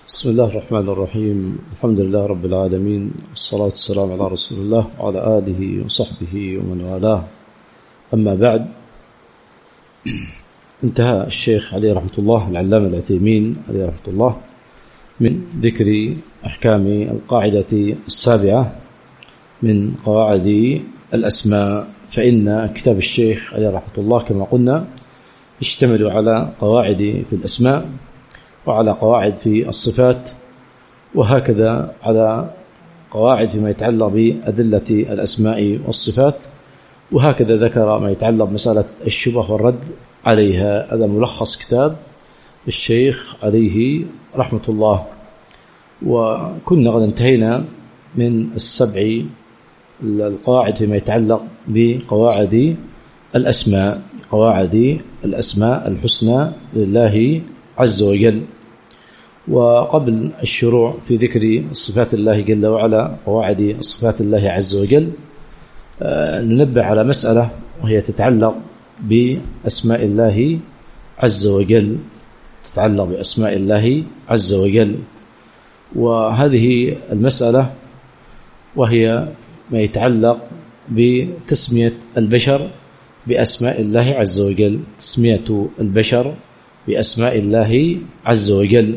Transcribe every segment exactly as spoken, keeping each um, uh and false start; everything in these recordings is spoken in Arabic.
بسم الله الرحمن الرحيم. الحمد لله رب العالمين، والصلاة والسلام على رسول الله وعلى آله وصحبه ومن والاه. أما بعد، انتهى الشيخ عليه رحمة الله العلامة العثيمين عليه رحمة الله من ذكر أحكام القاعدة السابعة من قواعد الأسماء، فإن كتاب الشيخ عليه رحمة الله كما قلنا يشتمل على قواعد في الأسماء وعلى قواعد في الصفات، وهكذا على قواعد فيما يتعلق بأدلة الأسماء والصفات، وهكذا ذكر ما يتعلق بمسألة الشبه والرد عليها. هذا ملخص كتاب الشيخ عليه رحمة الله. وكنا قد انتهينا من السبع القواعد فيما يتعلق بقواعد الأسماء، قواعد الأسماء الحسنى لله عز وجل. وقبل الشروع في ذكر صفات الله جل وعلا، قواعد صفات الله عز وجل، ننبه على مسألة وهي تتعلق بأسماء الله عز وجل، تتعلق بأسماء الله عز وجل. وهذه المسألة وهي ما يتعلق بتسمية البشر بأسماء الله عز وجل، تسمية البشر بأسماء الله عز وجل.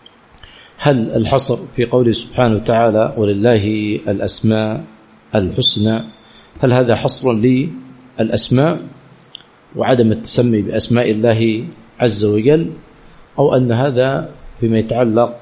هل الحصر في قوله سبحانه وتعالى ولله الأسماء الحسنى، هل هذا حصر للأسماء وعدم التسمي بأسماء الله عز وجل، أو أن هذا فيما يتعلق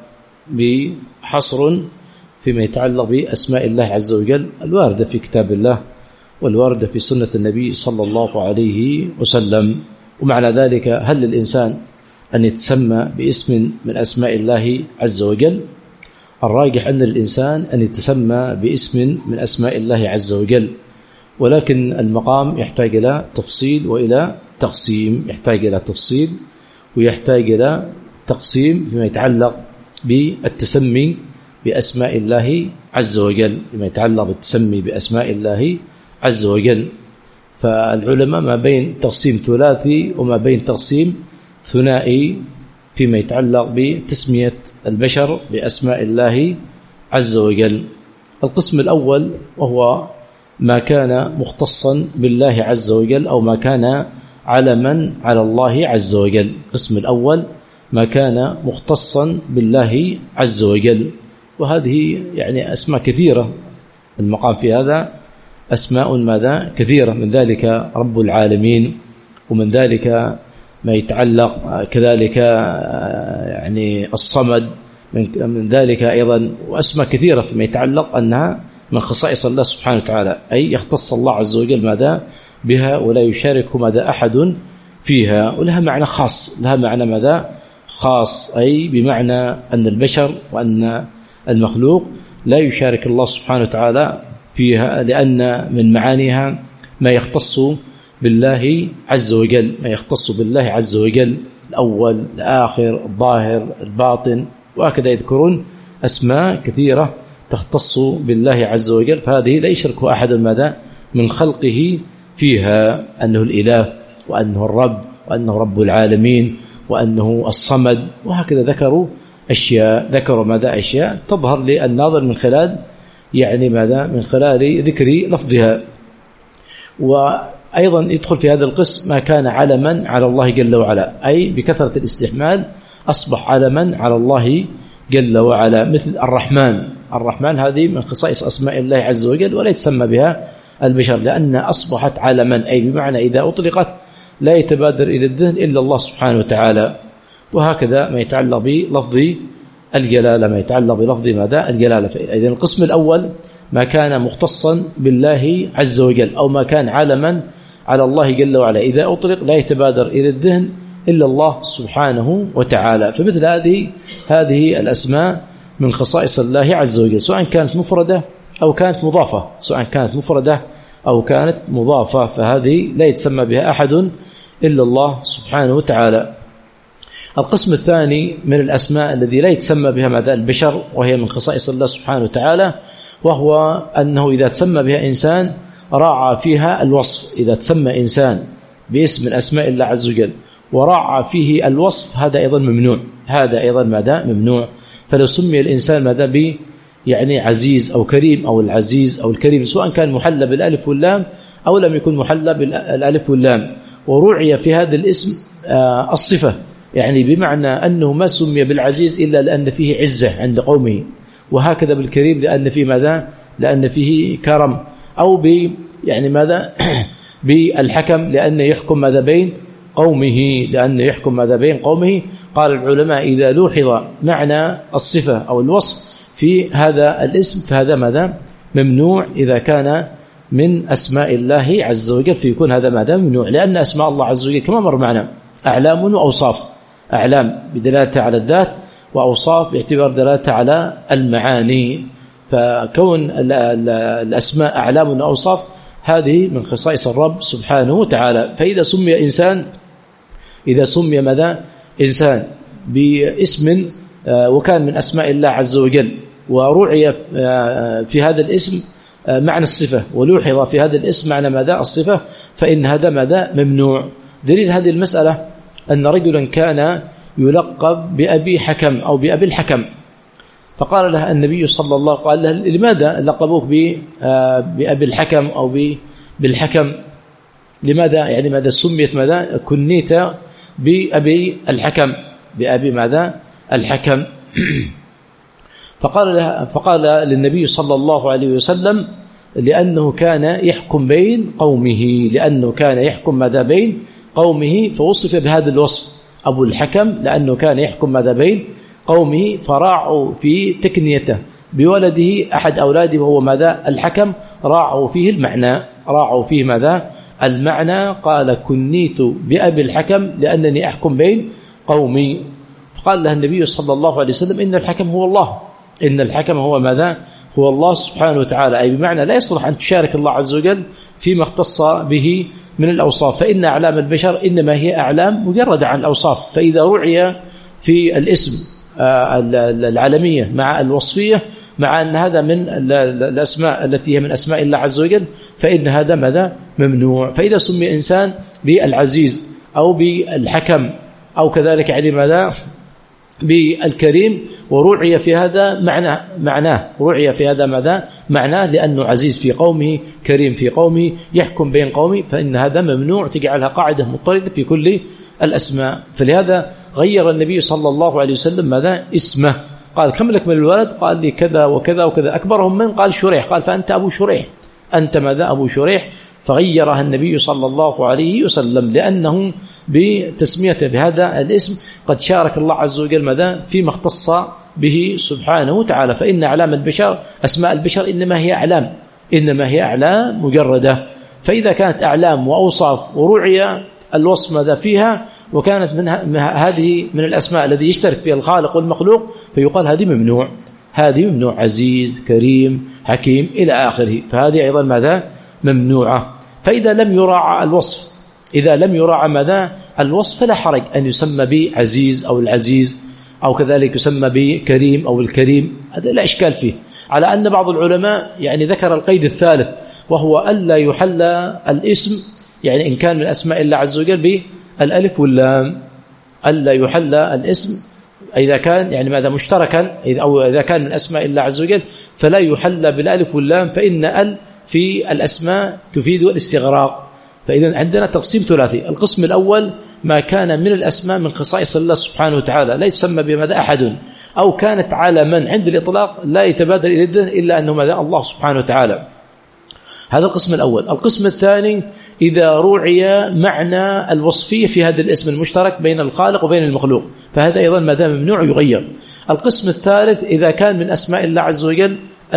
بحصر فيما يتعلق بأسماء الله عز وجل الواردة في كتاب الله والواردة في سنة النبي صلى الله عليه وسلم؟ ومعنى ذلك هل للإنسان أن يتسمى باسم من أسماء الله عز وجل؟ الراجح أن الإنسان أن يتسمى باسم من أسماء الله عز وجل، ولكن المقام يحتاج إلى تفصيل وإلى تقسيم، يحتاج إلى تفصيل ويحتاج إلى تقسيم فيما يتعلق بالتسمي بأسماء الله عز وجل، فيما يتعلق بالتسمي بأسماء الله عز وجل. فالعلماء ما بين تقسيم ثلاثي وما بين تقسيم ثنائي فيما يتعلق بتسمية البشر بأسماء الله عز وجل. القسم الأول وهو ما كان مختصا بالله عز وجل أو ما كان علما على الله عز وجل. القسم الأول ما كان مختصا بالله عز وجل، وهذه يعني أسماء كثيرة. المقام في هذا أسماء ماذا كثيرة، من ذلك رب العالمين، ومن ذلك ما يتعلق كذلك يعني الصمد، من ذلك أيضا وأسماء كثيرة فيما يتعلق أنها من خصائص الله سبحانه وتعالى، أي يختص الله عز وجل ماذا بها ولا يشارك ماذا أحد فيها، ولها معنى خاص، لها معنى ماذا خاص، أي بمعنى أن البشر وأن المخلوق لا يشارك الله سبحانه وتعالى فيها، لأن من معانيها ما يختص بالله عز وجل، ما يختص بالله عز وجل، الأول الآخر الظاهر الباطن، وهكذا يذكرون أسماء كثيرة تختص بالله عز وجل، فهذه لا يشرك أحد ماذا من خلقه فيها، أنه الإله وأنه الرب وأنه رب العالمين وأنه الصمد، وهكذا ذكروا أشياء، ذكروا ماذا أشياء تظهر للناظر من خلال يعني ماذا من خلال ذكر لفظها. وأيضا يدخل في هذا القسم ما كان علما على الله جل وعلا، أي بكثرة الاستحمال أصبح علما على الله جل وعلا، مثل الرحمن. الرحمن هذه من خصائص أسماء الله عز وجل ولا يتسمى بها البشر، لأن أصبحت علما، أي بمعنى إذا أطلقت لا يتبادر إلى الذهن إلا الله سبحانه وتعالى. وهكذا ما يتعلق بلفظ الجلالة، ما يتعلق بلفظ ماذا الجلالة. إذن القسم الأول ما كان مختصا بالله عز وجل أو ما كان علما على الله جل وعلا، إذا أطلق لا يتبادر إلى الذهن إلا الله سبحانه وتعالى. فمثل هذه هذه الأسماء من خصائص الله عز وجل، سواء كانت مفردة أو كانت مضافة، سواء كانت مفردة أو كانت مضافة، فهذه لا يتسمى بها أحد إلا الله سبحانه وتعالى. القسم الثاني من الأسماء الذي لا يتسمى بها ماذا البشر، وهي من خصائص الله سبحانه وتعالى، وهو أنه إذا تسمى بها إنسان راعى فيها الوصف. إذا تسمى إنسان باسم من أسماء الله عز وجل وراعى فيه الوصف، هذا أيضا ممنوع، هذا أيضا ماذا ممنوع. فلو سمي الإنسان ماذا ب يعني عزيز أو كريم أو العزيز أو الكريم، سواء كان محلى بالألف واللام أو لم يكن محلى بالألف واللام، ورعي في هذا الاسم الصفة، يعني بمعنى أنه ما سمي بالعزيز إلا لأن فيه عزة عند قومه، وهكذا بالكريم لأن فيه ماذا؟ لأن فيه كرم، أو ب يعني ماذا؟ بالحكم لأن يحكم ماذا بين قومه، لأن يحكم ماذا بين قومه. قال العلماء إذا لوحظ معنى الصفة أو الوصف في هذا الاسم فهذا ماذا؟ ممنوع إذا كان من أسماء الله عز وجل، فيكون هذا ماذا؟ ممنوع، لأن أسماء الله عز وجل كما مر معنا أعلام وأوصاف، أعلام بدلالة على الذات، وأوصاف باعتبار دلالة على المعاني. فكون الأسماء أعلام وأوصاف هذه من خصائص الرب سبحانه وتعالى. فإذا سمي إنسان إذا سمي ماذا؟ إنسان باسم وكان من أسماء الله عز وجل، ورعي في هذا الاسم معنى الصفة، ولوحظ في هذا الاسم معنى ماذا؟ الصفة، فإن هذا ماذا؟ ممنوع. دليل هذه المسألة أن رجلا كان يلقب بأبي حكم أو بأبي الحكم، فقال له النبي صلى الله عليه وسلم، قال له لماذا لقبوك بأبي الحكم أو بالحكم؟ لماذا يعني ماذا سميت ماذا؟ كنيت بأبي الحكم، بأبي ماذا؟ الحكم. فقال له فقال للنبي صلى الله عليه وسلم لأنه كان يحكم بين قومه، لأنه كان يحكم ماذا بين قومه، فوصف بهذا الوصف أبو الحكم لأنه كان يحكم ماذا بين قومه، فراعوا في تكنيته بولده أحد أولاده وهو ماذا؟ الحكم، راعوا فيه المعنى، راعوا فيه ماذا؟ المعنى. قال كنيت بأبي الحكم لأنني أحكم بين قومي. فقال له النبي صلى الله عليه وسلم إن الحكم هو الله، إن الحكم هو ماذا؟ هو الله سبحانه وتعالى، أي بمعنى لا يصلح أن تشارك الله عز وجل فيما اختص به من الأوصاف، فإن أعلام البشر إنما هي أعلام مجردة عن الأوصاف. فإذا رعي في الاسم العالمية مع الوصفية، مع أن هذا من الأسماء التي هي من أسماء الله عز وجل، فإن هذا ماذا؟ ممنوع. فإذا سمي إنسان بالعزيز أو بالحكم أو كذلك يعني ماذا؟ بالكريم، ورعي في هذا معناه معناه رعي في هذا ماذا؟ معناه لأنه عزيز في قومه، كريم في قومه، يحكم بين قومه، فإن هذا ممنوع، تجعلها قاعدة مضطردة في كل الأسماء. فلهذا غير النبي صلى الله عليه وسلم ماذا؟ اسمه. قال كم لك من الولد؟ قال لي كذا وكذا وكذا. أكبرهم من؟ قال شريح. قال فأنت أبو شريح، أنت ماذا؟ أبو شريح. فغيرها النبي صلى الله عليه وسلم لأنه بتسميته بهذا الاسم قد شارك الله عز وجل ماذا؟ فيما اختص به سبحانه وتعالى. فإن أعلام البشر، أسماء البشر إنما هي أعلام، إنما هي أعلام مجردة. فإذا كانت أعلام وأوصاف ورعي الوصف ماذا فيها، وكانت من هذه من الأسماء الذي يشترك فيها الخالق والمخلوق، فيقال هذه ممنوع، هذه ممنوع، عزيز، كريم، حكيم إلى آخره. فهذه أيضا ماذا؟ ممنوعة. فإذا لم يراعى الوصف، إذا لم يراعى ماذا؟ الوصف، فلا حرج أن يسمى بعزيز أو العزيز، أو كذلك يسمى بكريم أو الكريم، هذا لا إشكال فيه. على أن بعض العلماء يعني ذكر القيد الثالث، وهو ألا يحل الاسم يعني إن كان من أسماء الله عز وجل بالألف واللام، ألا يحل الاسم إذا كان يعني ماذا؟ مشتركا، أو إذا كان من أسماء الله عز وجل فلا يحل بالألف واللام، فإن ال في الأسماء تفيد الاستغراق. فإذا عندنا تقسيم ثلاثي. القسم الأول ما كان من الأسماء من خصائص الله سبحانه وتعالى لا يسمى بماذا أحد، أو كانت علما عند الإطلاق لا يتبادر إلى الذهن إلا أنه ماذا؟ الله سبحانه وتعالى. هذا القسم الأول. القسم الثاني إذا رعي معنى الوصفية في هذا الاسم المشترك بين الخالق وبين المخلوق، فهذا أيضا ماذا؟ ممنوع يغير. القسم الثالث إذا كان من أسماء الله عز وجل،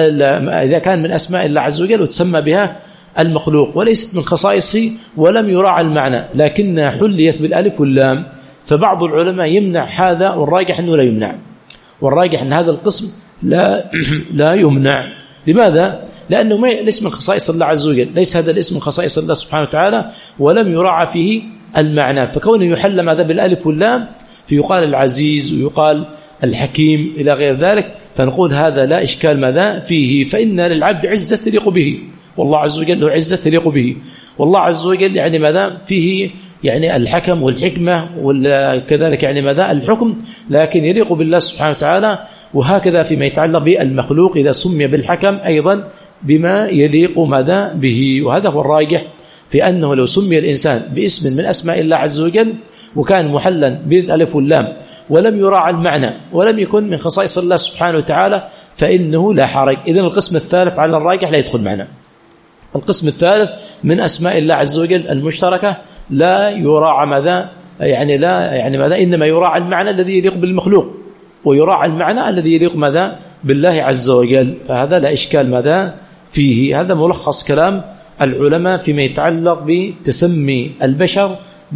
إذا كان من أسماء الله عز وجل وتسمى بها المخلوق وليست من خصائصه ولم يراعى المعنى لكنها حليت بالألف واللام، فبعض العلماء يمنع هذا، والراجح أنه لا يمنع، والراجح أن هذا القسم لا لا يمنع. لماذا؟ لأنه ما ليس من خصائص الله عز وجل، ليس هذا الاسم من خصائص الله سبحانه وتعالى، ولم يراعى فيه المعنى، فكونه يحل ماذا؟ بالألف واللام، فيقال العزيز ويقال الحكيم إلى غير ذلك، فنقول هذا لا إشكال ماذا فيه. فإن للعبد عزة تليق به، والله عز وجل له عزة تليق به، والله عز وجل يعني ماذا؟ فيه يعني الحكم والحكمة وكذلك يعني ماذا؟ الحكم، لكن يليق بالله سبحانه وتعالى. وهكذا فيما يتعلق بالمخلوق إذا سمي بالحكم أيضا بما يليق ماذا به. وهذا هو الراجح في أنه لو سمي الإنسان باسم من أسماء الله عز وجل وكان محلا بالألف واللام ولم يراعى المعنى ولم يكن من خصائص الله سبحانه وتعالى فإنه لا حرج. إذن القسم الثالث على الراجح لا يدخل معنا. القسم الثالث من أسماء الله عز وجل المشتركة لا يراعى ماذا يعني لا يعني ماذا إنما يراعى المعنى الذي يليق بالمخلوق ويراعى المعنى الذي يليق ماذا بالله عز وجل. فهذا لا إشكال ماذا فيه. هذا ملخص كلام العلماء فيما يتعلق بتسمي البشر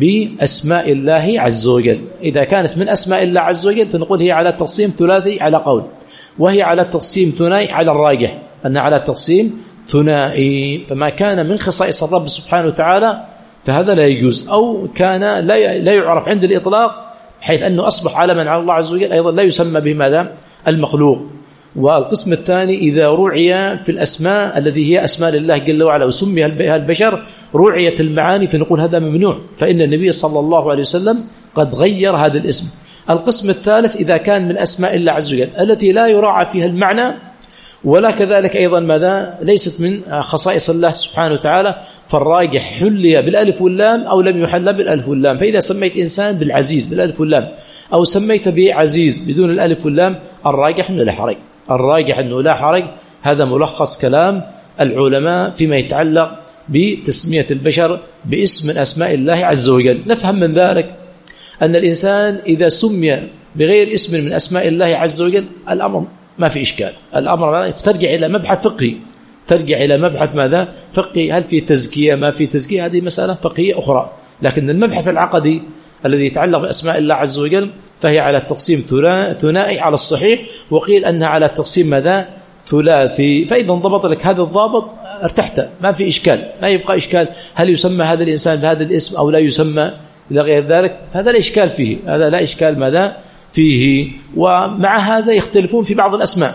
بأسماء الله عز وجل. إذا كانت من أسماء الله عز وجل فنقول هي على تقسيم ثلاثي على قول، وهي على تقسيم ثنائي على الراجح أنها على تقسيم ثنائي. فما كان من خصائص الرب سبحانه وتعالى فهذا لا يجوز، أو كان لا لا يعرف عند الإطلاق حيث أنه أصبح علما على الله عز وجل أيضا لا يسمى بماذا المخلوق. والقسم الثاني إذا رعي في الأسماء الذي هي أسماء لله جل وعلا وسمي البشر رعية المعاني فنقول هذا ممنوع، فإن النبي صلى الله عليه وسلم قد غير هذا الاسم. القسم الثالث إذا كان من أسماء الله عز وجل التي لا يراعى فيها المعنى ولا كذلك أيضا ماذا ليست من خصائص الله سبحانه وتعالى فالراجح حلي بالألف واللام أو لم يحل بالألف واللام. فإذا سميت إنسان بالعزيز بالألف واللام أو سميت به عزيز بدون الألف واللام الراجح أنه لا حرج. الراجح أنه لا حرج. هذا ملخص كلام العلماء فيما يتعلق بتسمية البشر باسم من أسماء الله عز وجل. نفهم من ذلك أن الإنسان إذا سمي بغير اسم من أسماء الله عز وجل الأمر ما في إشكال. الأمر ترجع إلى مبحث فقهي، ترجع إلى مبحث ماذا فقهي، هل في تزكية ما في تزكية، هذه مسألة فقهية أخرى. لكن المبحث العقدي الذي يتعلق بأسماء الله عز وجل فهي على التقسيم ثنائي على الصحيح، وقيل أنها على التقسيم ماذا ثلاثي. فإذا انضبط لك هذا الضابط ارتحت، ما في إشكال، ما يبقى إشكال هل يسمى هذا الإنسان بهذا الاسم أو لا يسمى إلى غير ذلك. هذا لا إشكال فيه، هذا لا إشكال ماذا فيه. ومع هذا يختلفون في بعض الأسماء،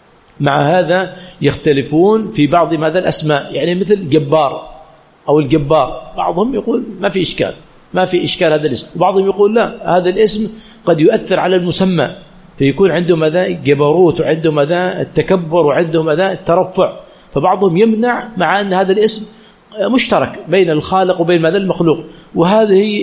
مع هذا يختلفون في بعض ماذا الأسماء، يعني مثل جبار أو الجبار، بعضهم يقول ما في إشكال، ما في إشكال هذا الاسم، وبعضهم يقول لا هذا الاسم قد يؤثر على المسمى فيكون عنده ماذا جبروت وعنده ماذا التكبر وعنده ماذا الترفع، فبعضهم يمنع مع أن هذا الاسم مشترك بين الخالق وبين ماذا المخلوق. وهذه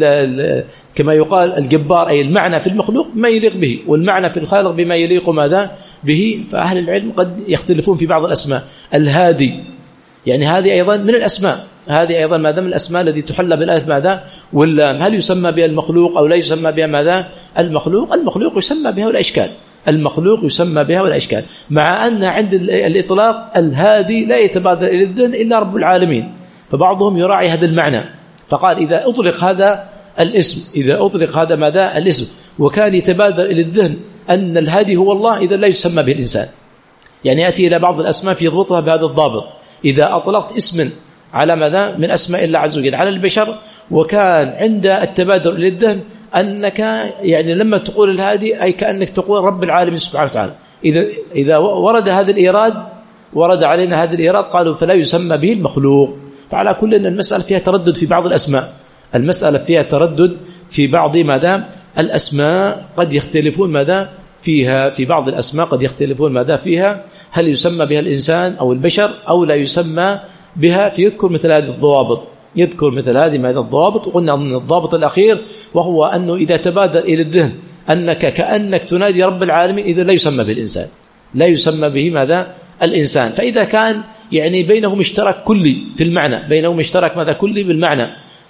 كما يقال الجبار أي المعنى في المخلوق ما يليق به والمعنى في الخالق بما يليق ماذا به. فأهل العلم قد يختلفون في بعض الأسماء. الهادي يعني هذه أيضا من الأسماء، هذه أيضا ماذا من الأسماء التي تحل بالألف ماذا واللام، هل يسمى بها المخلوق أو لا يسمى بها ماذا المخلوق؟ المخلوق يسمى بها ولا إشكال، المخلوق يسمى بها ولا إشكال، مع أن عند الإطلاق الهادي لا يتبادر إلى الذهن إلا رب العالمين. فبعضهم يراعي هذا المعنى فقال إذا أطلق هذا الاسم، إذا أطلق هذا ماذا الاسم وكان يتبادر إلى الذهن أن الهادي هو الله إذا لا يسمى به الإنسان. يعني يأتي إلى بعض الأسماء في ضبطها بهذا الضابط، إذا أطلقت اسما على ماذا من أسماء الله عز وجل على البشر وكان عند التبادر إلى الذهن أنك يعني لما تقول الهادي أي كأنك تقول رب العالمين سبحانه وتعالى، إذا إذا ورد هذا الإيراد ورد علينا هذا الإيراد قالوا فلا يسمى به المخلوق. فعلى كل أن المسألة فيها تردد في بعض الأسماء، المسألة فيها تردد في بعض ماذا الأسماء، قد يختلفون ماذا فيها، في بعض الأسماء قد يختلفون ماذا فيها، هل يسمى بها الإنسان أو البشر أو لا يسمى بها. فيذكر مثل هذه الضوابط، يذكر مثل هذه ماذا الضوابط. وقلنا أن الضابط الأخير وهو أنه إذا تبادر إلى الذهن أنك كأنك تنادي رب العالمين إذا لا يسمى به الإنسان، لا يسمى به ماذا الإنسان. فإذا كان يعني بينهم اشتراك كلي في المعنى، بينهم اشتراك ماذا كلي بالمعنى،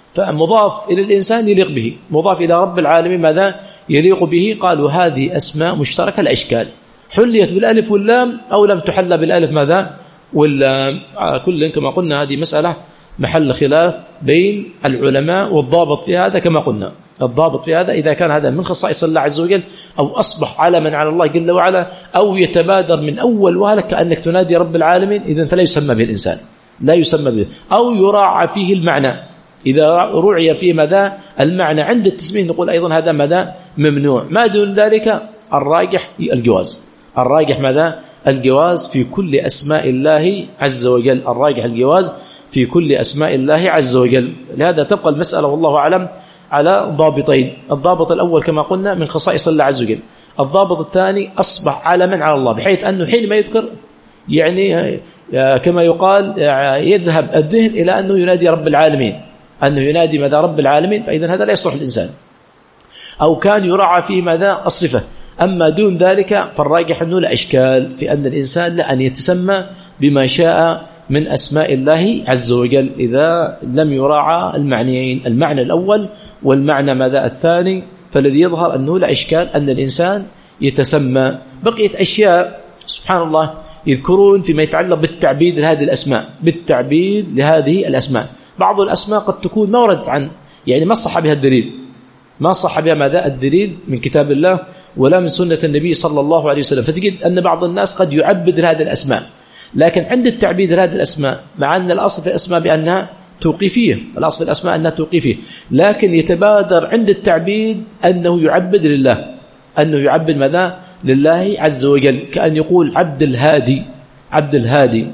فمضاف إلى الإنسان يليق به، مضاف إلى رب العالمين ماذا يليق به، قالوا هذه أسماء مشتركة لا إشكال، حليت بالألف واللام أو لم تحل بالألف ماذا واللام. كل كما قلنا هذه مسألة محل خلاف بين العلماء، والضابط في هذا كما قلنا الضابط في هذا إذا كان هذا من خصائص الله عز وجل أو أصبح علما على الله جل وعلا أو يتبادر من أول وهلك كأنك تنادي رب العالمين إذن فلا يسمى به الإنسان، لا يسمى به. أو يراعى فيه المعنى، إذا رعي فيه ماذا المعنى عند التسمية نقول أيضا هذا ماذا ممنوع. ما دون ذلك الراجح الجواز، الراجح ماذا الجواز في كل أسماء الله عز وجل، الراجح الجواز في كل أسماء الله عز وجل. لهذا تبقى المسألة والله أعلم على ضابطين. الضابط الأول كما قلنا من خصائص الله عز وجل، الضابط الثاني أصبح عالما على الله، بحيث أنه حينما يذكر يعني كما يقال يذهب الذهن إلى أنه ينادي رب العالمين، أنه ينادي ماذا رب العالمين، فإذا هذا لا يصلح الإنسان، أو كان يراعى فيه ماذا الصفة. أما دون ذلك فالراجح أنه لا إشكال في أن الإنسان لأن يتسمى بما شاء من أسماء الله عز وجل إذا لم يراعى المعنيين، المعنى الأول والمعنى ماذا الثاني، فالذي يظهر أنه لا إشكال أن الإنسان يتسمى. بقية أشياء سبحان الله يذكرون فيما يتعلق بالتعبيد لهذه الأسماء، بالتعبيد لهذه الأسماء. بعض الأسماء قد تكون ما وردت عن يعني ما صح بها الدليل، ما صح بها ماذا الدليل من كتاب الله ولا من سنة النبي صلى الله عليه وسلم، فتجد أن بعض الناس قد يعبد لهذه الأسماء، لكن عند التعبيد لهذه الأسماء مع أن الأصل في الأسماء بأنها توقيفية، الأصل في الأسماء أنها توقيفية، لكن يتبادر عند التعبيد أنه يعبد لله، أنه يعبد ماذا لله عز وجل، كأن يقول عبد الهادي، عبد الهادي.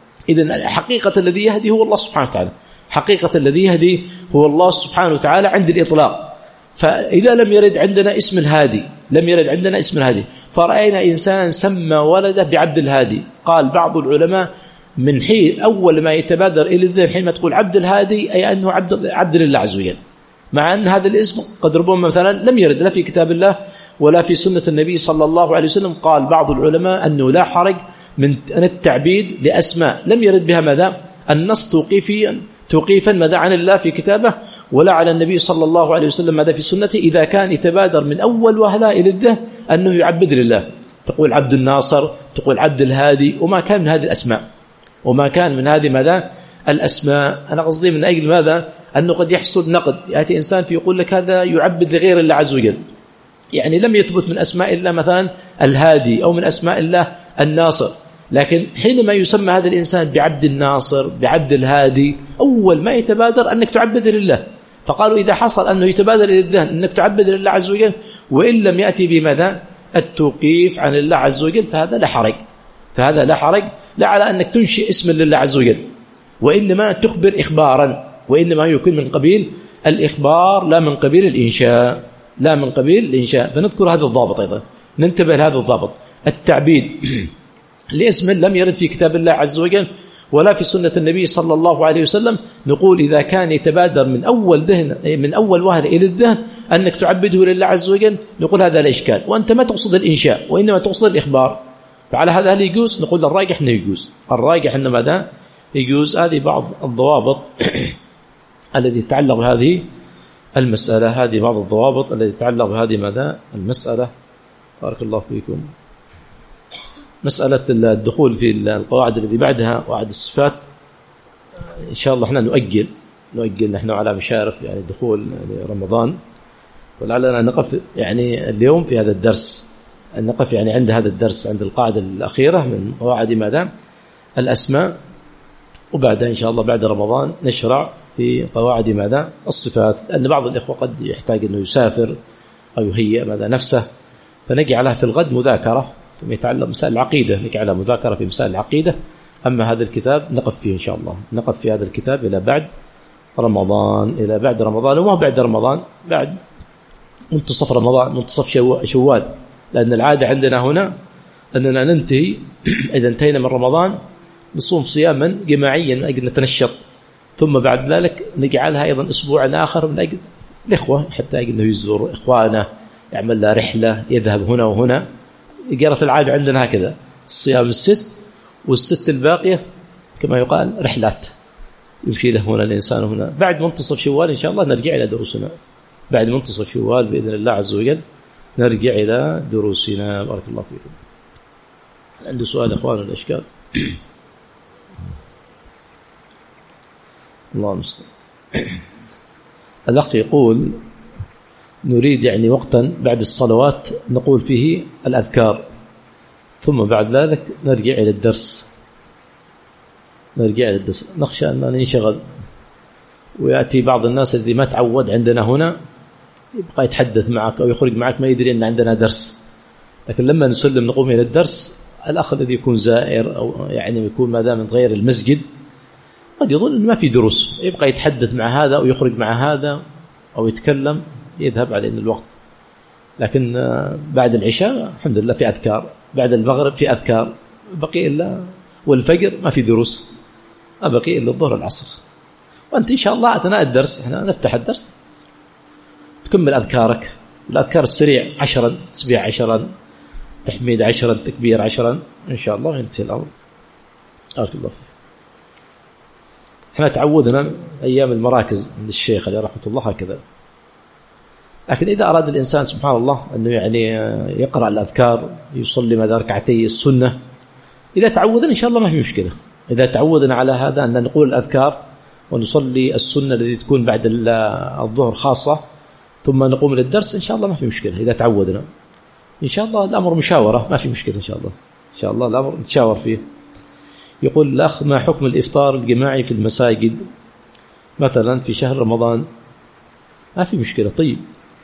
إذن حقيقة الذي يهدي هو الله سبحانه وتعالى، حقيقة الذي يهدي هو الله سبحانه وتعالى عند الإطلاق. فإذا لم يرد عندنا اسم الهادي، لم يرد عندنا اسم الهادي، فرأينا إنسان سمى ولده بعبد الهادي، قال بعض العلماء من حين أول ما يتبادر إلى الذهن حينما تقول عبد الهادي أي أنه عبد, عبد لله عز وجل، مع أن هذا الاسم قد ربما مثلا لم يرد لا في كتاب الله ولا في سنة النبي صلى الله عليه وسلم. قال بعض العلماء أنه لا حرج من التعبيد لأسماء لم يرد بها ماذا النص توقيفيا توقيفا ماذا عن الله في كتابه ولا على النبي صلى الله عليه وسلم ماذا في سنته، إذا كان يتبادر من أول وهلة إلى الذهن أنه يعبد لله، تقول عبد الناصر، تقول عبد الهادي، وما كان من هذه الأسماء، وما كان من هذه ماذا الأسماء. أنا قصدي من أجل ماذا أنه قد يحصل نقد، يأتي إنسان في يقول لك هذا يعبد لغير الله عز وجل، يعني لم يثبت من أسماء الله مثلا الهادي أو من أسماء الله الناصر، لكن حينما يسمى هذا الإنسان بعبد الناصر بعبد الهادي أول ما يتبادر أنك تعبد لله. فقالوا إذا حصل أنه يتبادر إلى الذهن أنك تعبد لله عز وجل وإن لم يأتي بماذا التوقيف عن الله عز وجل فهذا لا حرج، فهذا لا حرج، لا على أنك تنشئ اسما لله عز وجل، وإنما تخبر إخبارا، وإنما يكون من قبيل الإخبار لا من قبيل الإنشاء، لا من قبيل الإنشاء. فنذكر هذا الضابط أيضا، ننتبه لهذا الضابط، التعبيد لاسم لم يرد في كتاب الله عز وجل ولا في سنة النبي صلى الله عليه وسلم، نقول إذا كان يتبادر من أول ذهن من أول وهلة إلى الذهن أنك تعبده لله عز وجل، نقول هذا لا إشكال، وأنت ما تقصد الإنشاء وإنما تقصد الإخبار، فعلى هذا هل يجوز؟ نقول الراجح أنه يجوز، الراجح أن ماذا يجوز. هذه بعض الضوابط التي تتعلق بهذه المسألة، هذه بعض الضوابط التي تتعلق بهذه ماذا المسألة. بارك الله فيكم. مسألة الدخول في القواعد التي بعدها وعد الصفات إن شاء الله احنا نؤجل نؤجل نحن على مشارف يعني دخول رمضان، ولعلنا نقف يعني اليوم في هذا الدرس، نقف يعني عند هذا الدرس عند القاعدة الأخيرة من قواعد ماذا الأسماء، وبعدها إن شاء الله بعد رمضان نشرع في قواعد ماذا الصفات، لأن بعض الإخوة قد يحتاج أنه يسافر أو يهيئ ماذا نفسه، فنجعلها في الغد مذاكرة فيما يتعلق مسائل العقيدة، نجعلها مذاكرة في مسائل العقيدة. أما هذا الكتاب نقف فيه إن شاء الله، نقف في هذا الكتاب إلى بعد رمضان، إلى بعد رمضان، وما بعد رمضان بعد منتصف رمضان، منتصف شوال، لأن العادة عندنا هنا أننا ننتهي إذا انتهينا من رمضان نصوم صياما جماعيا من أجل نتنشط، ثم بعد ذلك نجعلها أيضا أسبوعا آخر من أجل الإخوة حتى أجل أنه يزور إخوانه، يعمل له رحلة، يذهب هنا وهنا. جرت العادة عندنا هكذا، الصيام الست والست الباقية كما يقال رحلات، يمشي له هنا الإنسان هنا. بعد منتصف شوال إن شاء الله نرجع إلى دروسنا، بعد منتصف شوال بإذن الله عز وجل نرجع إلى دروسنا. بارك الله فيكم. عنده سؤال إخوان الأشكال؟ الله المستعان. الأخ يقول نريد يعني وقتا بعد الصلوات نقول فيه الأذكار، ثم بعد ذلك نرجع إلى الدرس، نرجع إلى الدرس، نخشى أن ننشغل ويأتي بعض الناس الذي ما تعود عندنا هنا يبقى يتحدث معك أو يخرج معك ما يدري أن عندنا درس، لكن لما نسلم نقوم إلى الدرس الأخ الذي يكون زائر أو يعني يكون ما دام من غير المسجد قد يظن أن ما في دروس، يبقى يتحدث مع هذا أو يخرج مع هذا أو يتكلم، يذهب على أن الوقت لكن بعد العشاء الحمد لله في أذكار، بعد المغرب في أذكار، بقي إلا والفجر ما في دروس، ما بقي إلا الظهر والعصر. وأنت إن شاء الله أثناء الدرس إحنا نفتح الدرس تكمل أذكارك، الأذكار السريع عشرا، تسبيح عشرا، تحميد عشرا، تكبير عشرا، إن شاء الله ينتهي الأمر. بارك الله فيك. احنا تعودنا أيام المراكز عند الشيخ عليه رحمة الله هكذا، لكن إذا أراد الإنسان سبحان الله أنه يعني يقرأ الأذكار، يصلي ماذا ركعتي السنة، إذا تعودنا إن شاء الله ما في مشكلة. إذا تعودنا على هذا أن نقول الأذكار ونصلي السنة التي تكون بعد الظهر خاصة ثم نقوم للدرس، إن شاء الله ما في مشكلة. إذا تعودنا إن شاء الله الأمر مشاورة، ما في مشكلة إن شاء الله، إن شاء الله الأمر نتشاور فيه. يقول الأخ: ما حكم الإفطار الجماعي في المساجد مثلا في شهر رمضان؟ ما في مشكلة. طيب،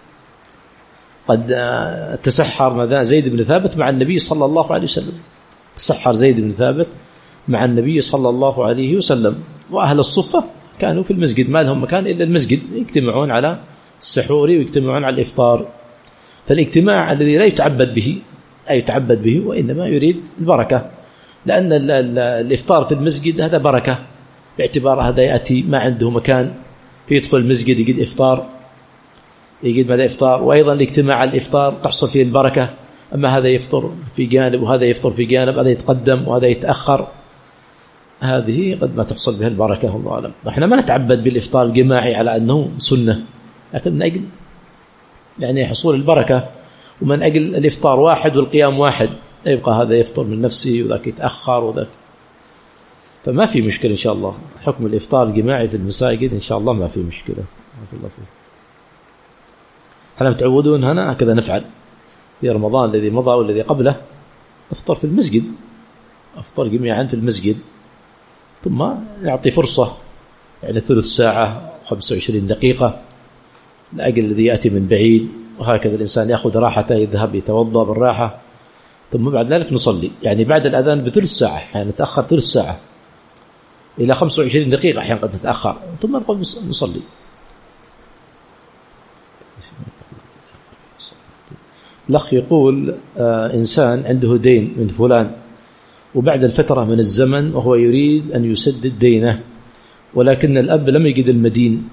قد تسحر ماذا زيد بن ثابت مع النبي صلى الله عليه وسلم، تسحر زيد بن ثابت مع النبي صلى الله عليه وسلم، وأهل الصفة كانوا في المسجد، ما لهم مكان إلا المسجد، يجتمعون على السحور ويجتمعون على الإفطار. فالاجتماع الذي لا يتعبد به لا يتعبد به وإنما يريد البركة، لأن الإفطار في المسجد هذا بركة، باعتبار هذا يأتي ما عنده مكان فيدخل المسجد يجد إفطار، يجد ماذا إفطار، وأيضا الاجتماع على الإفطار تحصل فيه البركة. أما هذا يفطر في جانب وهذا يفطر في جانب، هذا يتقدم وهذا يتأخر، هذه قد ما تحصل بها البركة، والله أعلم. نحن ما نتعبد بالإفطار الجماعي على أنه سنة، لكن من أجل يعني حصول البركة، ومن أجل الإفطار واحد والقيام واحد، يبقى هذا يفطر من نفسه وذاك يتأخر وذاك، فما في مشكلة إن شاء الله. حكم الإفطار الجماعي في المساجد إن شاء الله ما في مشكلة. الله فيه. احنا متعودون هنا هكذا نفعل في رمضان الذي مضى والذي قبله، افطر في المسجد، افطر جميعا في المسجد، ثم نعطي فرصة يعني ثلث ساعة خمسة وعشرين دقيقة لأجل الذي يأتي من بعيد، وهكذا الإنسان يأخذ راحته، يذهب يتوضأ بالراحة، ثم بعد ذلك نصلي. يعني بعد الأذان بثلث ساعة، يعني نتأخر ثلث ساعة إلى خمسة وعشرين دقيقة، أحيانا قد نتأخر، ثم نقوم نصلي. الأخ يقول: آه إنسان عنده دين من فلان، وبعد الفترة من الزمن وهو يريد أن يسدد دينه، ولكن الأب لم يجد المدين،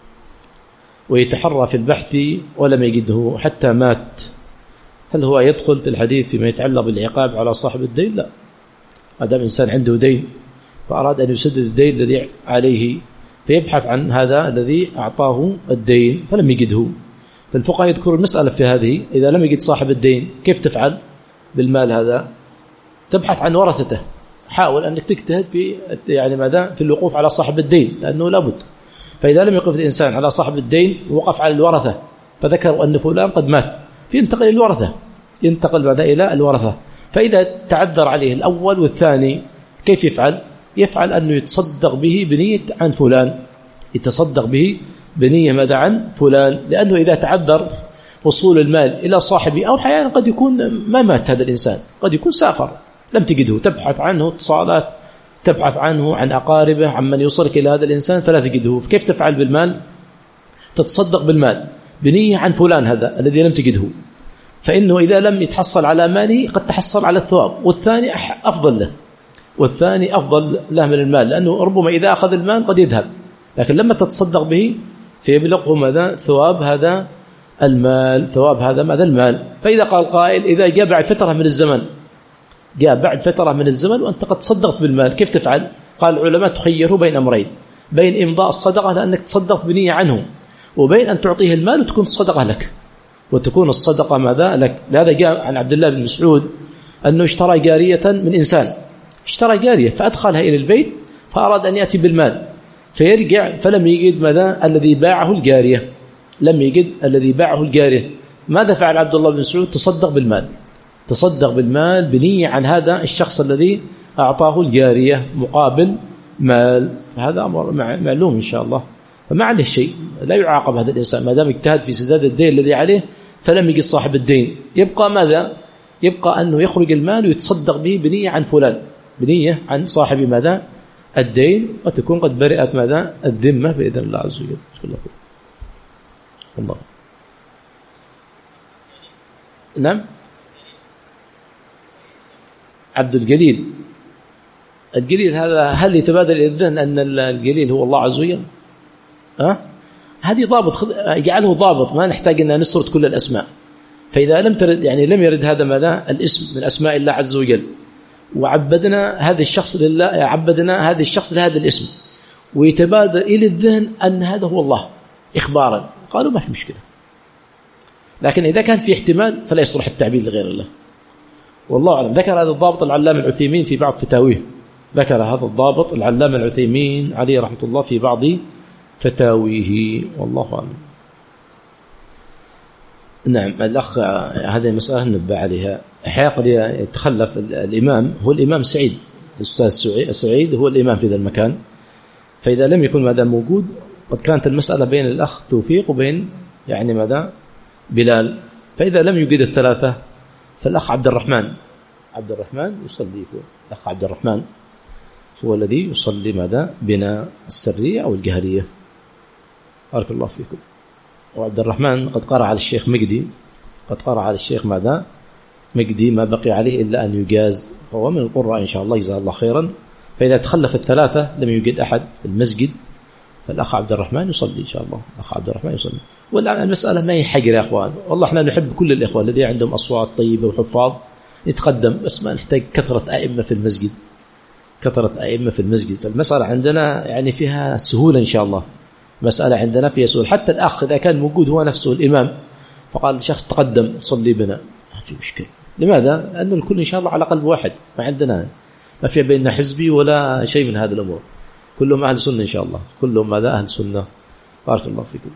ويتحرى في البحث ولم يجده حتى مات، هل هو يدخل في الحديث فيما يتعلق بالعقاب على صاحب الدين؟ لا. ما دام إنسان عنده دين فأراد أن يسدد الدين الذي عليه، فيبحث عن هذا الذي أعطاه الدين فلم يجده. فالفقهاء يذكرون المسألة في هذه: إذا لم يجد صاحب الدين كيف تفعل بالمال هذا؟ تبحث عن ورثته، حاول أنك تجتهد في يعني ماذا في الوقوف على صاحب الدين، لأنه لابد. فإذا لم يقف الإنسان على صاحب الدين ووقف على الورثة، فذكروا أن فلان قد مات، فينتقل إلى الورثة، ينتقل بعد إلى الورثة. فإذا تعذر عليه الأول والثاني كيف يفعل؟ يفعل أنه يتصدق به بنية عن فلان، يتصدق به بنية ماذا عن فلان، لأنه إذا تعذر وصول المال إلى صاحبه، أو أحيانا قد يكون ما مات هذا الإنسان، قد يكون سافر لم تجده، تبحث عنه اتصالات، تبحث عنه عن أقاربه، عن من يوصلك إلى هذا الإنسان فلا تجده، فكيف تفعل بالمال؟ تتصدق بالمال بنية عن فلان هذا الذي لم تجده، فإنه إذا لم يتحصل على ماله قد تحصل على الثواب، والثاني أفضل له، والثاني أفضل له من المال، لأنه ربما إذا أخذ المال قد يذهب، لكن لما تتصدق به فيبلغه ماذا؟ ثواب هذا المال، ثواب هذا ماذا؟ المال. فإذا قال قائل: إذا جاء بعد فترة من الزمن، جاء بعد فترة من الزمن وأنت قد تصدقت بالمال، كيف تفعل؟ قال العلماء: تخيره بين أمرين، بين إمضاء الصدقة لأنك تصدقت بنية عنه، وبين أن تعطيه المال وتكون الصدقة لك، وتكون الصدقة ماذا؟ لك. لهذا جاء عن عبد الله بن مسعود أنه اشترى جارية من إنسان، اشترى جارية فأدخلها إلى البيت، فأراد أن يأتي بالمال، فيرجع فلم يجد ماذا؟ الذي باعه الجارية، لم يجد الذي باعه الجارية. ماذا فعل عبد الله بن مسعود؟ تصدق بالمال، تصدق بالمال بنية عن هذا الشخص الذي أعطاه الجارية مقابل مال. هذا أمر معلوم إن شاء الله، فما عليه شيء، لا يعاقب هذا الإنسان ما دام اجتهد في سداد الدين الذي عليه فلم يجد صاحب الدين. يبقى ماذا؟ يبقى أنه يخرج المال ويتصدق به بنية عن فلان، بنية عن صاحب ماذا؟ الدين، وتكون قد برئت ماذا؟ الذمة بإذن الله عز وجل. الله نعم عبد الجليل. الجليل هذا هل يتبادل إلى الذهن أن الجليل هو الله عز وجل؟ أه؟ هذه ضابط، اجعله ضابط، ما نحتاج أن نسرد كل الأسماء. فإذا لم ترد يعني لم يرد هذا ماذا الاسم من أسماء الله عز وجل، وعبدنا هذا الشخص لله، عبدنا هذا الشخص لهذا الاسم، ويتبادل إلى الذهن أن هذا هو الله إخبارا، قالوا ما في مشكلة. لكن إذا كان في احتمال فلا يصلح التعبيد لغير الله، والله أعلم. ذكر هذا الضابط العلامة العثيمين في بعض فتاويه، ذكر هذا الضابط العلامة العثيمين عليه رحمة الله في بعض فتاويه، والله أعلم. نعم الأخ هذه المسألة نبه عليها. أحيانا قد يتخلف الإمام، هو الإمام سعيد، الأستاذ سعيد هو الإمام في ذا المكان، فإذا لم يكن ماذا موجود قد كانت المسألة بين الأخ توفيق وبين يعني ماذا بلال، فإذا لم يوجد الثلاثة فالأخ عبد الرحمن عبد الرحمن يصلي، الأخ عبد الرحمن هو الذي يصلي ماذا بنا السرية أو الجهرية. بارك الله فيكم. وعبد الرحمن قد قرأ على الشيخ مجدي، قد قرأ على الشيخ ماذا مجدي ما بقي عليه إلا أن يجاز، هو من القراء إن شاء الله جزاه الله خيرا. فإذا تخلف الثلاثة لم يوجد أحد في المسجد فالأخ عبد الرحمن يصلي إن شاء الله، الأخ عبد الرحمن يصلي. والآن المسألة ما هي حجر يا أخوان، والله إحنا نحب كل الإخوة الذين عندهم أصوات طيبة وحفاظ يتقدم، بس ما نحتاج كثرة أئمة في المسجد، كثرة أئمة في المسجد. فالمسألة عندنا يعني فيها سهولة إن شاء الله، مسألة عندنا فيها سهولة. حتى الأخ إذا كان موجود هو نفسه الإمام فقال الشخص تقدم صلي بنا ما في مشكلة. لماذا؟ لأن الكل إن شاء الله على قلب واحد، ما عندنا ما في بيننا حزبي ولا شيء من هذه الأمور، كلهم أهل سنة إن شاء الله، كلهم ماذا أهل سنة. بارك الله فيكم.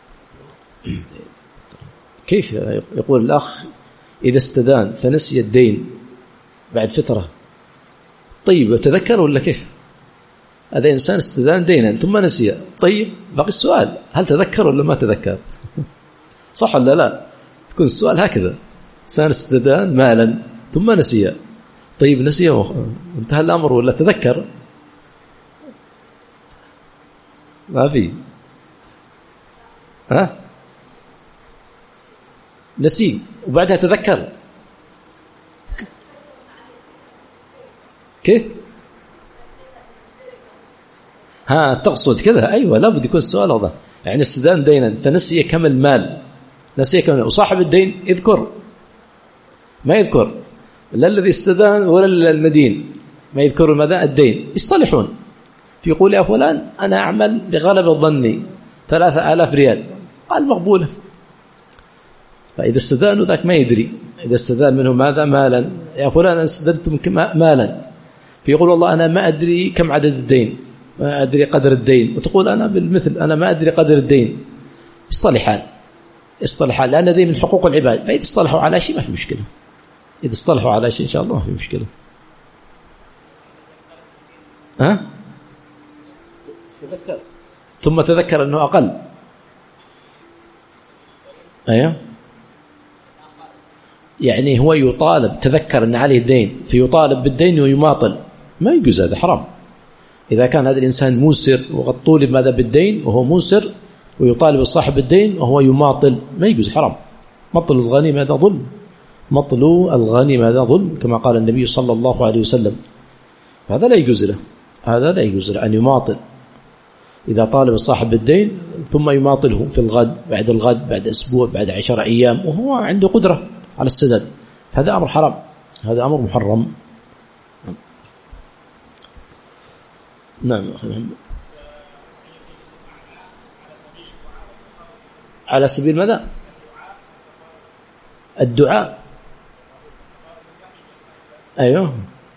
كيف يقول الأخ إذا استدان فنسي الدين بعد فترة، طيب تذكر ولا كيف؟ هذا إنسان استدان دينا ثم نسي، طيب باقي السؤال هل تذكر ولا ما تذكر؟ صح ولا لا؟ يكون السؤال هكذا، إنسان استدان مالا ثم نسي، طيب نسي وانتهى الأمر ولا تذكر؟ ما في ها نسي وبعدها تذكر كيف؟ ها تقصد كذا؟ أيوة لابد يكون السؤال واضح. يعني استدان دينا فنسي كم المال، نسي كم، وصاحب الدين يذكر ما يذكر، لا الذي استدان ولا المدين ما يذكر ماذا الدين، يصطلحون في يقول يا فلان أنا أعمل بغلب ظني ثلاثة آلاف ريال، قال مقبولة. فإذا استدانوا ذاك ما يدري، إذا استدان منه ماذا مالا، يا فلان أنا استدنتم مالا، فيقول والله أنا ما أدري كم عدد الدين، ما أدري قدر الدين، وتقول أنا بالمثل أنا ما أدري قدر الدين. يصطلحان يصطلحان لأن دين من حقوق العباد، فإذا اصطلحوا على شيء ما في مشكلة، إذا اصطلحوا على شيء إن شاء الله ما في مشكلة. ها تذكر ثم تذكر أنه أقل، أيوه يعني هو يطالب، تذكر أن عليه دين فيطالب بالدين ويماطل، ما يجوز، هذا حرام. إذا كان هذا الإنسان موسر وقد طولب ماذا بالدين وهو موسر ويطالب صاحب الدين وهو يماطل، ما يجوز، حرام. مطل الغني ماذا ظلم، مطل الغني ماذا ظلم، كما قال النبي صلى الله عليه وسلم. هذا لا يجوز له، هذا لا يجوز له أن يماطل. إذا طالب صاحب الدين ثم يماطله في الغد بعد الغد بعد أسبوع بعد عشر أيام وهو عنده قدرة على السداد، هذا أمر حرام، هذا أمر محرم. نعم على سبيل ماذا؟ الدعاء، أيوه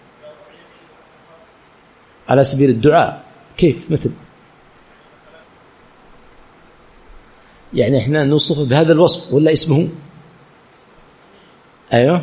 على سبيل الدعاء. كيف؟ مثل يعني احنا نوصف بهذا الوصف ولا اسمه؟ أيوه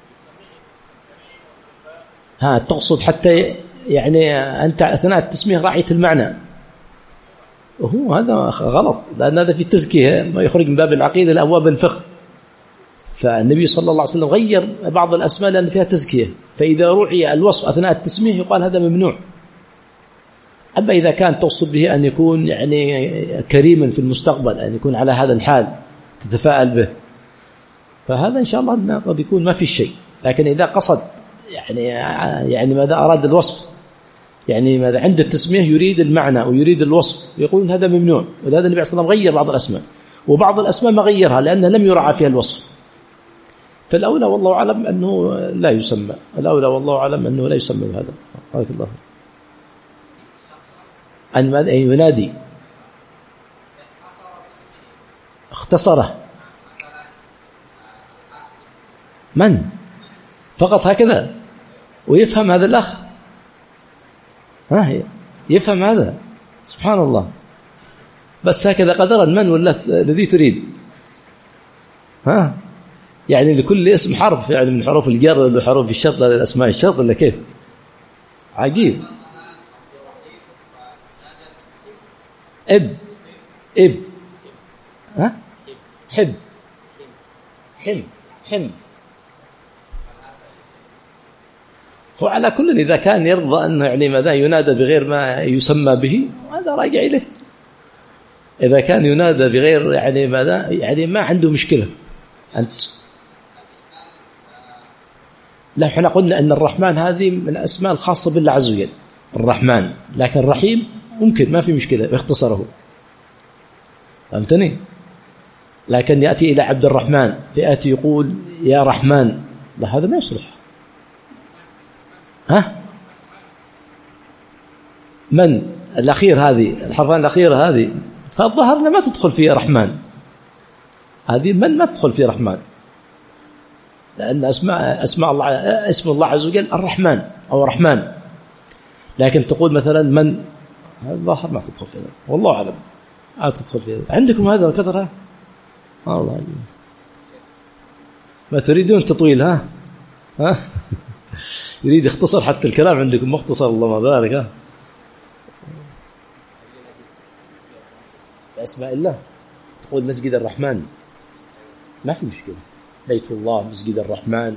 ها تقصد حتى يعني أنت أثناء التسمية راعيت المعنى، وهو هذا غلط، لأن هذا في التزكية ما يخرج من باب العقيدة لأبواب الفقه. فالنبي صلى الله عليه وسلم غير بعض الأسماء لأن فيها تزكية، فإذا رعي الوصف أثناء التسمية يقال هذا ممنوع. أما إذا كان تقصد به أن يكون يعني كريما في المستقبل، أن يكون على هذا الحال تتفاءل به، فهذا إن شاء الله قد يكون ما في شيء. لكن إذا قصد يعني يعني ماذا أراد الوصف، يعني ماذا عند التسمية يريد المعنى ويريد الوصف، يقول هذا ممنوع. ولهذا النبي صلى الله عليه وسلم غير بعض الأسماء، وبعض الأسماء ما غيرها لأنه لم يراعى فيها الوصف. فالأولى والله أعلم أنه لا يسمى، الأولى والله أعلم أنه لا يسمى بهذا. بارك الله أن ماذا ينادي اختصره من فقط هكذا ويفهم هذا الأخ، ها يفهم هذا، سبحان الله، بس هكذا قدرا من ولا الذي تريد، ها يعني لكل اسم حرف يعني من حروف الجر ولا حروف الشرط الأسماء الشرط ولا كيف؟ عجيب. اب اب ها حب حم حم. هو على كل إذا كان يرضى أنه يعني ماذا ينادى بغير ما يسمى به هذا راجع إليه. إذا كان ينادى بغير يعني ماذا يعني ما عنده مشكلة. أنت لا احنا قلنا أن الرحمن هذه من الأسماء الخاصة بالله عز وجل الرحمن، لكن الرحيم ممكن ما في مشكلة باختصاره، فهمتني؟ لكن يأتي إلى عبد الرحمن فيأتي يقول يا رحمن، لا هذا ما يصلح. ها من الأخير هذه الحرفان الأخيرة هذه فالظهر ما تدخل في رحمن، هذه من ما تدخل في رحمن، لأن أسماء أسماء الله اسم الله عز وجل الرحمن أو رحمن، لكن تقول مثلا من الظاهر ما تدخل في هذا، والله أعلم ما تدخل في هذا. عندكم هذا كثرة الله ما تريدون تطويل، ها ها يريد يختصر حتى الكلام عندكم مختصر، الله ما بارك. ها بأسماء الله تقول مسجد الرحمن ما في مشكلة، بيت الله مسجد الرحمن،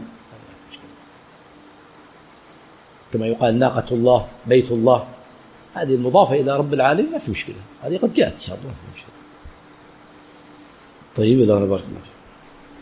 كما يقال ناقة الله بيت الله، هذه المضافة إلى رب العالمين ما في مشكلة، هذه قد جاءت إن شاء الله. طيب الله بارك الله.